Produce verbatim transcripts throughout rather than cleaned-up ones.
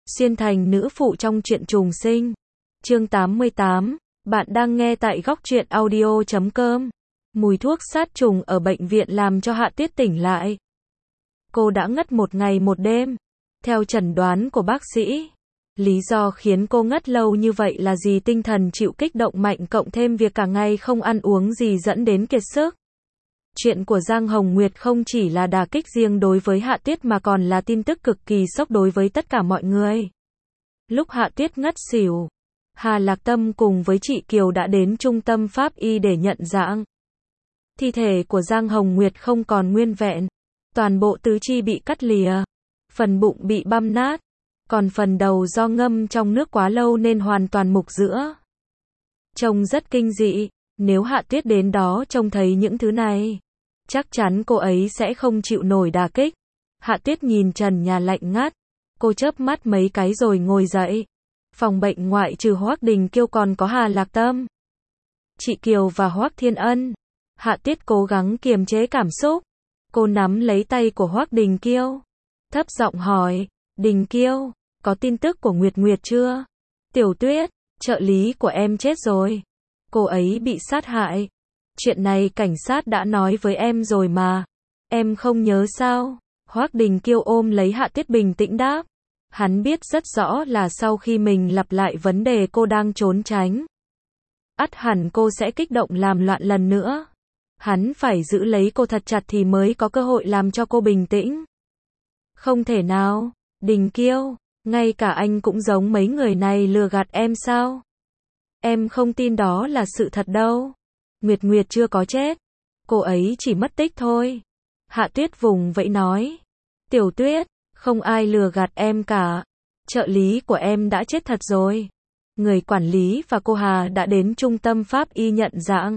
Xuyên thành nữ phụ trong truyện trùng sinh. Chương tám mươi tám. Bạn đang nghe tại góc truyện audio chấm com. Mùi thuốc sát trùng ở bệnh viện làm cho Hạ Tuyết tỉnh lại. Cô đã ngất một ngày một đêm. Theo chẩn đoán của bác sĩ, lý do khiến cô ngất lâu như vậy là gì? Tinh thần chịu kích động mạnh cộng thêm việc cả ngày không ăn uống gì dẫn đến kiệt sức. Chuyện của Giang Hồng Nguyệt không chỉ là đả kích riêng đối với Hạ Tuyết mà còn là tin tức cực kỳ sốc đối với tất cả mọi người. Lúc Hạ Tuyết ngất xỉu, Hà Lạc Tâm cùng với chị Kiều đã đến trung tâm pháp y để nhận dạng. Thi thể của Giang Hồng Nguyệt không còn nguyên vẹn, toàn bộ tứ chi bị cắt lìa, phần bụng bị băm nát, còn phần đầu do ngâm trong nước quá lâu nên hoàn toàn mục giữa. Trông rất kinh dị, nếu Hạ Tuyết đến đó trông thấy những thứ này, chắc chắn cô ấy sẽ không chịu nổi đả kích. Hạ Tuyết nhìn trần nhà lạnh ngắt, cô chớp mắt mấy cái rồi ngồi dậy. Phòng bệnh ngoại trừ Hoắc Đình Kiêu còn có Hà Lạc Tâm, chị Kiều và Hoắc Thiên Ân. Hạ Tuyết cố gắng kiềm chế cảm xúc. Cô nắm lấy tay của Hoắc Đình Kiêu, thấp giọng hỏi, Đình Kiêu, có tin tức của Nguyệt Nguyệt chưa? Tiểu Tuyết, trợ lý của em chết rồi. Cô ấy bị sát hại. Chuyện này cảnh sát đã nói với em rồi mà. Em không nhớ sao? Hoắc Đình Kiêu ôm lấy Hạ Tuyết bình tĩnh đáp. Hắn biết rất rõ là sau khi mình lặp lại vấn đề cô đang trốn tránh, ắt hẳn cô sẽ kích động làm loạn lần nữa. Hắn phải giữ lấy cô thật chặt thì mới có cơ hội làm cho cô bình tĩnh. Không thể nào, Đình Kiêu, ngay cả anh cũng giống mấy người này lừa gạt em sao? Em không tin đó là sự thật đâu. Nguyệt Nguyệt chưa có chết, cô ấy chỉ mất tích thôi. Hạ Tuyết vùng vẫy nói. Tiểu Tuyết, không ai lừa gạt em cả. Trợ lý của em đã chết thật rồi. Người quản lý và cô Hà đã đến trung tâm pháp y nhận dạng.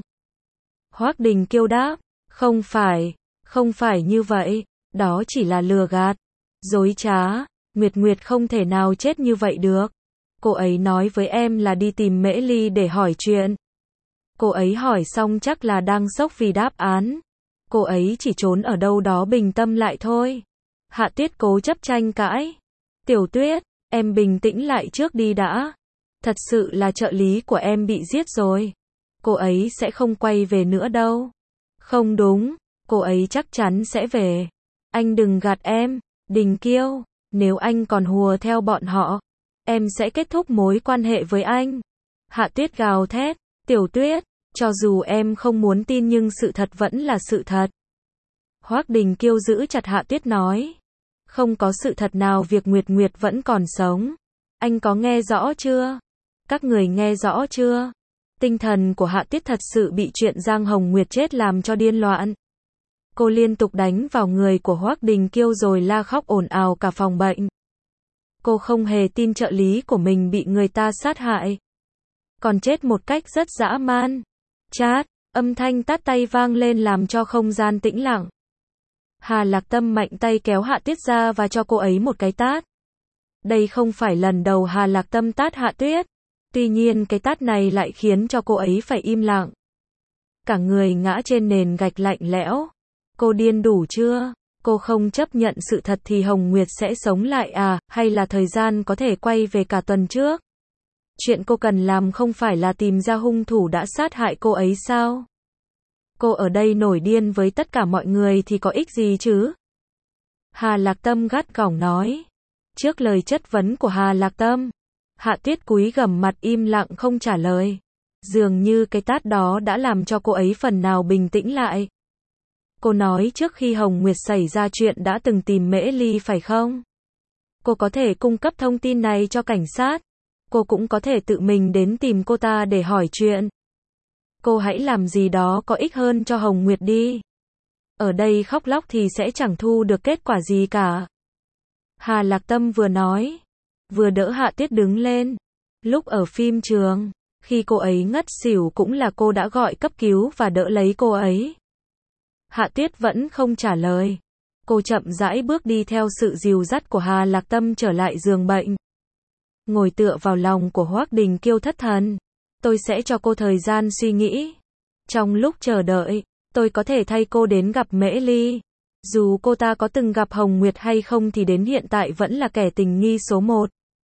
Hoắc Đình Kiêu đáp. Không phải, không phải như vậy. Đó chỉ là lừa gạt, dối trá. Nguyệt Nguyệt không thể nào chết như vậy được. Cô ấy nói với em là đi tìm Mễ Ly để hỏi chuyện. Cô ấy hỏi xong chắc là đang sốc vì đáp án. Cô ấy chỉ trốn ở đâu đó bình tâm lại thôi. Hạ Tuyết cố chấp tranh cãi. Tiểu Tuyết, em bình tĩnh lại trước đi đã. Thật sự là trợ lý của em bị giết rồi. Cô ấy sẽ không quay về nữa đâu. Không đúng, cô ấy chắc chắn sẽ về. Anh đừng gạt em, Đình Kiêu. Nếu anh còn hùa theo bọn họ, em sẽ kết thúc mối quan hệ với anh. Hạ Tuyết gào thét. Tiểu Tuyết, cho dù em không muốn tin nhưng sự thật vẫn là sự thật. Hoắc Đình Kiêu giữ chặt Hạ Tuyết nói. Không có sự thật nào việc Nguyệt Nguyệt vẫn còn sống. Anh có nghe rõ chưa? Các người nghe rõ chưa? Tinh thần của Hạ Tuyết thật sự bị chuyện Giang Hồng Nguyệt chết làm cho điên loạn. Cô liên tục đánh vào người của Hoắc Đình Kiêu rồi la khóc ồn ào cả phòng bệnh. Cô không hề tin trợ lý của mình bị người ta sát hại, còn chết một cách rất dã man. Chát, âm thanh tát tay vang lên làm cho không gian tĩnh lặng. Hà Lạc Tâm mạnh tay kéo Hạ Tuyết ra và cho cô ấy một cái tát. Đây không phải lần đầu Hà Lạc Tâm tát Hạ Tuyết. Tuy nhiên cái tát này lại khiến cho cô ấy phải im lặng. Cả người ngã trên nền gạch lạnh lẽo. Cô điên đủ chưa? Cô không chấp nhận sự thật thì Hồng Nguyệt sẽ sống lại à? Hay là thời gian có thể quay về cả tuần trước? Chuyện cô cần làm không phải là tìm ra hung thủ đã sát hại cô ấy sao? Cô ở đây nổi điên với tất cả mọi người thì có ích gì chứ? Hà Lạc Tâm gắt gỏng nói. Trước lời chất vấn của Hà Lạc Tâm, Hạ Tuyết cúi gằm mặt im lặng không trả lời. Dường như cái tát đó đã làm cho cô ấy phần nào bình tĩnh lại. Cô nói trước khi Hồng Nguyệt xảy ra chuyện đã từng tìm Mễ Ly phải không? Cô có thể cung cấp thông tin này cho cảnh sát. Cô cũng có thể tự mình đến tìm cô ta để hỏi chuyện. Cô hãy làm gì đó có ích hơn cho Hồng Nguyệt đi. Ở đây khóc lóc thì sẽ chẳng thu được kết quả gì cả. Hà Lạc Tâm vừa nói, vừa đỡ Hạ Tuyết đứng lên. Lúc ở phim trường, khi cô ấy ngất xỉu cũng là cô đã gọi cấp cứu và đỡ lấy cô ấy. Hạ Tuyết vẫn không trả lời. Cô chậm rãi bước đi theo sự dìu dắt của Hà Lạc Tâm trở lại giường bệnh. Ngồi tựa vào lòng của Hoắc Đình Kiêu thất thần. Tôi sẽ cho cô thời gian suy nghĩ. Trong lúc chờ đợi, tôi có thể thay cô đến gặp Mễ Ly. Dù cô ta có từng gặp Hồng Nguyệt hay không thì đến hiện tại vẫn là kẻ tình nghi số một.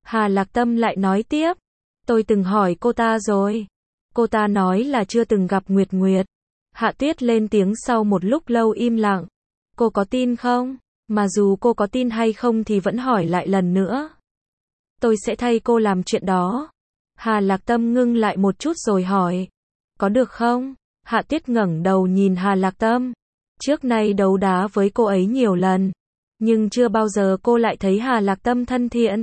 Hà Lạc Tâm lại nói tiếp. Tôi từng hỏi cô ta rồi. Cô ta nói là chưa từng gặp Nguyệt Nguyệt. Hạ Tuyết lên tiếng sau một lúc lâu im lặng. Cô có tin không? Mà dù cô có tin hay không thì vẫn hỏi lại lần nữa. Tôi sẽ thay cô làm chuyện đó. Hà Lạc Tâm ngưng lại một chút rồi hỏi. Có được không? Hạ Tuyết ngẩng đầu nhìn Hà Lạc Tâm. Trước nay đấu đá với cô ấy nhiều lần. Nhưng chưa bao giờ cô lại thấy Hà Lạc Tâm thân thiện.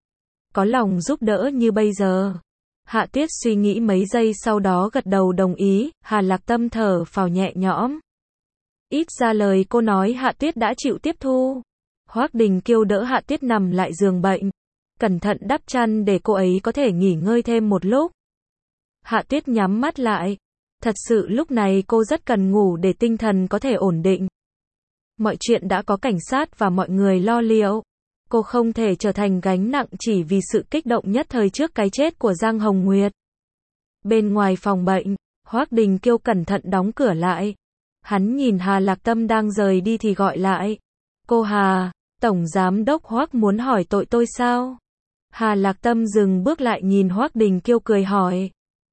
Có lòng giúp đỡ như bây giờ. Hạ Tuyết suy nghĩ mấy giây sau đó gật đầu đồng ý. Hà Lạc Tâm thở phào nhẹ nhõm. Ít ra lời cô nói Hạ Tuyết đã chịu tiếp thu. Hoắc Đình Kiêu đỡ Hạ Tuyết nằm lại giường bệnh. Cẩn thận đắp chăn để cô ấy có thể nghỉ ngơi thêm một lúc. Hạ Tuyết nhắm mắt lại. Thật sự lúc này cô rất cần ngủ để tinh thần có thể ổn định. Mọi chuyện đã có cảnh sát và mọi người lo liệu. Cô không thể trở thành gánh nặng chỉ vì sự kích động nhất thời trước cái chết của Giang Hồng Nguyệt. Bên ngoài phòng bệnh, Hoắc Đình Kiêu cẩn thận đóng cửa lại. Hắn nhìn Hà Lạc Tâm đang rời đi thì gọi lại. Cô Hà, Tổng Giám đốc Hoắc muốn hỏi tội tôi sao? Hà Lạc Tâm dừng bước lại nhìn Hoắc Đình Kiêu cười hỏi.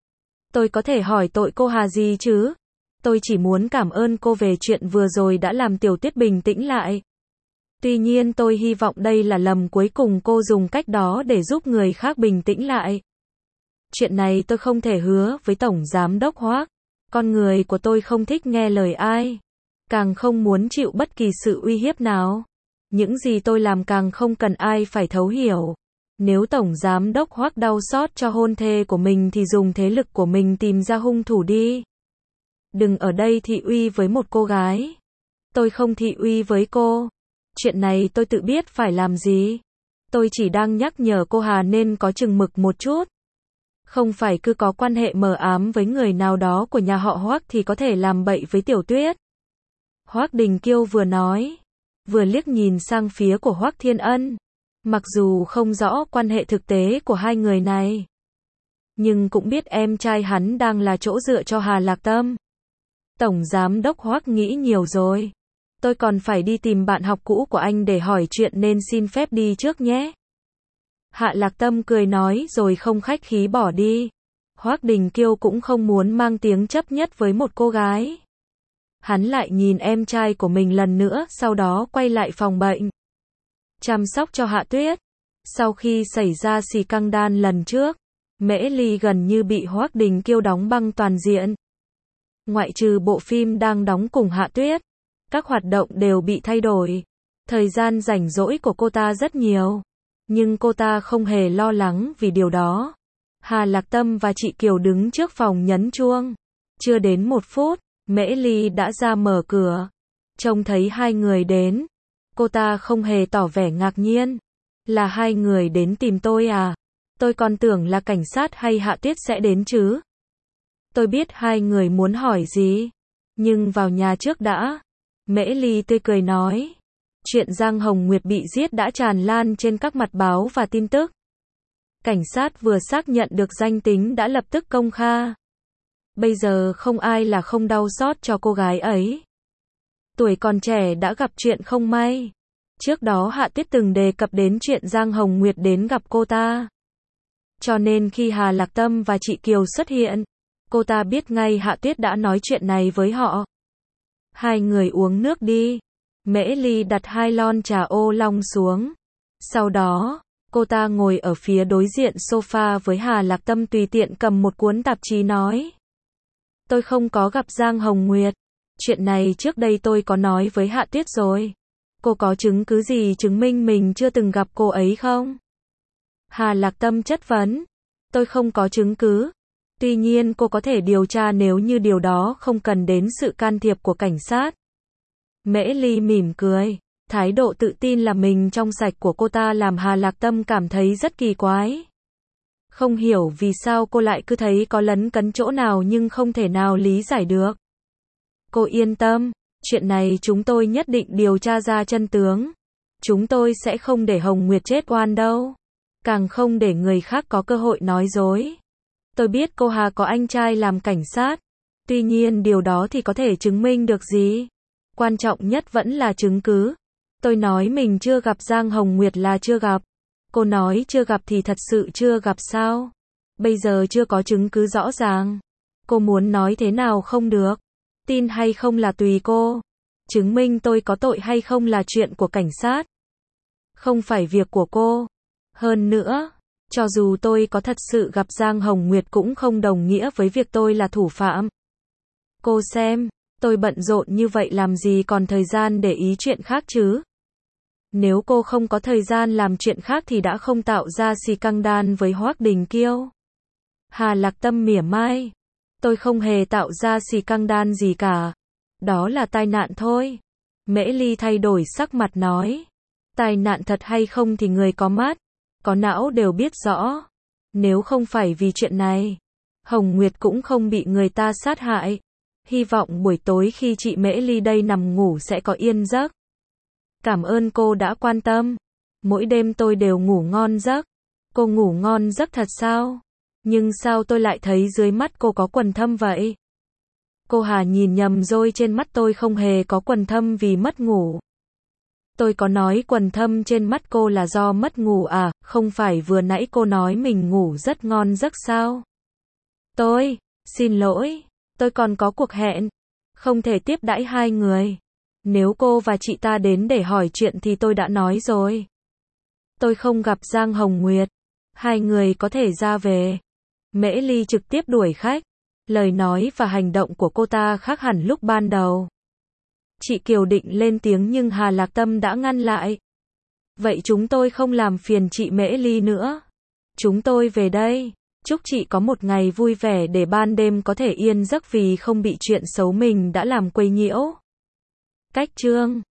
Tôi có thể hỏi tội cô Hà gì chứ? Tôi chỉ muốn cảm ơn cô về chuyện vừa rồi đã làm Tiểu Tuyết bình tĩnh lại. Tuy nhiên tôi hy vọng đây là lần cuối cùng cô dùng cách đó để giúp người khác bình tĩnh lại. Chuyện này tôi không thể hứa với Tổng Giám đốc Hoắc. Con người của tôi không thích nghe lời ai. Càng không muốn chịu bất kỳ sự uy hiếp nào. Những gì tôi làm càng không cần ai phải thấu hiểu. Nếu Tổng Giám đốc Hoắc đau xót cho hôn thê của mình thì dùng thế lực của mình tìm ra hung thủ đi. Đừng ở đây thị uy với một cô gái. Tôi không thị uy với cô. Chuyện này tôi tự biết phải làm gì. Tôi chỉ đang nhắc nhở cô Hà nên có chừng mực một chút. Không phải cứ có quan hệ mờ ám với người nào đó của nhà họ Hoắc thì có thể làm bậy với Tiểu Tuyết. Hoắc Đình Kiêu vừa nói, vừa liếc nhìn sang phía của Hoắc Thiên Ân. Mặc dù không rõ quan hệ thực tế của hai người này, nhưng cũng biết em trai hắn đang là chỗ dựa cho Hà Lạc Tâm. Tổng Giám đốc Hoắc nghĩ nhiều rồi. Tôi còn phải đi tìm bạn học cũ của anh để hỏi chuyện nên xin phép đi trước nhé. Hạ Lạc Tâm cười nói rồi không khách khí bỏ đi. Hoắc Đình Kiêu cũng không muốn mang tiếng chấp nhất với một cô gái. Hắn lại nhìn em trai của mình lần nữa, sau đó quay lại phòng bệnh. Chăm sóc cho Hạ Tuyết. Sau khi xảy ra xì căng đan lần trước, Mễ Ly gần như bị Hoắc Đình Kiêu đóng băng toàn diện. Ngoại trừ bộ phim đang đóng cùng Hạ Tuyết, các hoạt động đều bị thay đổi. Thời gian rảnh rỗi của cô ta rất nhiều. Nhưng cô ta không hề lo lắng vì điều đó. Hà Lạc Tâm và chị Kiều đứng trước phòng nhấn chuông. Chưa đến một phút, Mễ Ly đã ra mở cửa. Trông thấy hai người đến. Cô ta không hề tỏ vẻ ngạc nhiên. Là hai người đến tìm tôi à? Tôi còn tưởng là cảnh sát hay Hạ Tuyết sẽ đến chứ. Tôi biết hai người muốn hỏi gì. Nhưng vào nhà trước đã. Mễ Ly tươi cười nói. Chuyện Giang Hồng Nguyệt bị giết đã tràn lan trên các mặt báo và tin tức. Cảnh sát vừa xác nhận được danh tính đã lập tức công khai. Bây giờ không ai là không đau xót cho cô gái ấy. Tuổi còn trẻ đã gặp chuyện không may. Trước đó Hạ Tuyết từng đề cập đến chuyện Giang Hồng Nguyệt đến gặp cô ta. Cho nên khi Hà Lạc Tâm và chị Kiều xuất hiện, cô ta biết ngay Hạ Tuyết đã nói chuyện này với họ. Hai người uống nước đi. Mễ Ly đặt hai lon trà ô long xuống. Sau đó, cô ta ngồi ở phía đối diện sofa với Hà Lạc Tâm tùy tiện cầm một cuốn tạp chí nói. Tôi không có gặp Giang Hồng Nguyệt. Chuyện này trước đây tôi có nói với Hạ Tuyết rồi. Cô có chứng cứ gì chứng minh mình chưa từng gặp cô ấy không? Hà Lạc Tâm chất vấn. Tôi không có chứng cứ. Tuy nhiên cô có thể điều tra nếu như điều đó không cần đến sự can thiệp của cảnh sát. Mễ Ly mỉm cười. Thái độ tự tin là mình trong sạch của cô ta làm Hà Lạc Tâm cảm thấy rất kỳ quái. Không hiểu vì sao cô lại cứ thấy có lấn cấn chỗ nào nhưng không thể nào lý giải được. Cô yên tâm, chuyện này chúng tôi nhất định điều tra ra chân tướng. Chúng tôi sẽ không để Hồng Nguyệt chết oan đâu. Càng không để người khác có cơ hội nói dối. Tôi biết cô Hà có anh trai làm cảnh sát. Tuy nhiên điều đó thì có thể chứng minh được gì? Quan trọng nhất vẫn là chứng cứ. Tôi nói mình chưa gặp Giang Hồng Nguyệt là chưa gặp. Cô nói chưa gặp thì thật sự chưa gặp sao? Bây giờ chưa có chứng cứ rõ ràng. Cô muốn nói thế nào không được. Tin hay không là tùy cô. Chứng minh tôi có tội hay không là chuyện của cảnh sát. Không phải việc của cô. Hơn nữa, cho dù tôi có thật sự gặp Giang Hồng Nguyệt cũng không đồng nghĩa với việc tôi là thủ phạm. Cô xem, tôi bận rộn như vậy làm gì còn thời gian để ý chuyện khác chứ? Nếu cô không có thời gian làm chuyện khác thì đã không tạo ra scandal với Hoắc Đình Kiêu. Hà Lạc Tâm mỉa mai. Tôi không hề tạo ra scandal gì cả. Đó là tai nạn thôi. Mễ Ly thay đổi sắc mặt nói. Tai nạn thật hay không thì người có mắt, có não đều biết rõ. Nếu không phải vì chuyện này, Hồng Nguyệt cũng không bị người ta sát hại. Hy vọng buổi tối khi chị Mễ Ly đây nằm ngủ sẽ có yên giấc. Cảm ơn cô đã quan tâm. Mỗi đêm tôi đều ngủ ngon giấc. Cô ngủ ngon giấc thật sao? Nhưng sao tôi lại thấy dưới mắt cô có quầng thâm vậy? Cô Hà nhìn nhầm rồi, trên mắt tôi không hề có quầng thâm vì mất ngủ. Tôi có nói quầng thâm trên mắt cô là do mất ngủ à, không phải vừa nãy cô nói mình ngủ rất ngon giấc sao? Tôi, xin lỗi, tôi còn có cuộc hẹn, không thể tiếp đãi hai người. Nếu cô và chị ta đến để hỏi chuyện thì tôi đã nói rồi. Tôi không gặp Giang Hồng Nguyệt, hai người có thể ra về. Mễ Ly trực tiếp đuổi khách, lời nói và hành động của cô ta khác hẳn lúc ban đầu. Chị Kiều định lên tiếng nhưng Hà Lạc Tâm đã ngăn lại. Vậy chúng tôi không làm phiền chị Mễ Ly nữa. Chúng tôi về đây. Chúc chị có một ngày vui vẻ để ban đêm có thể yên giấc vì không bị chuyện xấu mình đã làm quấy nhiễu. Cách chương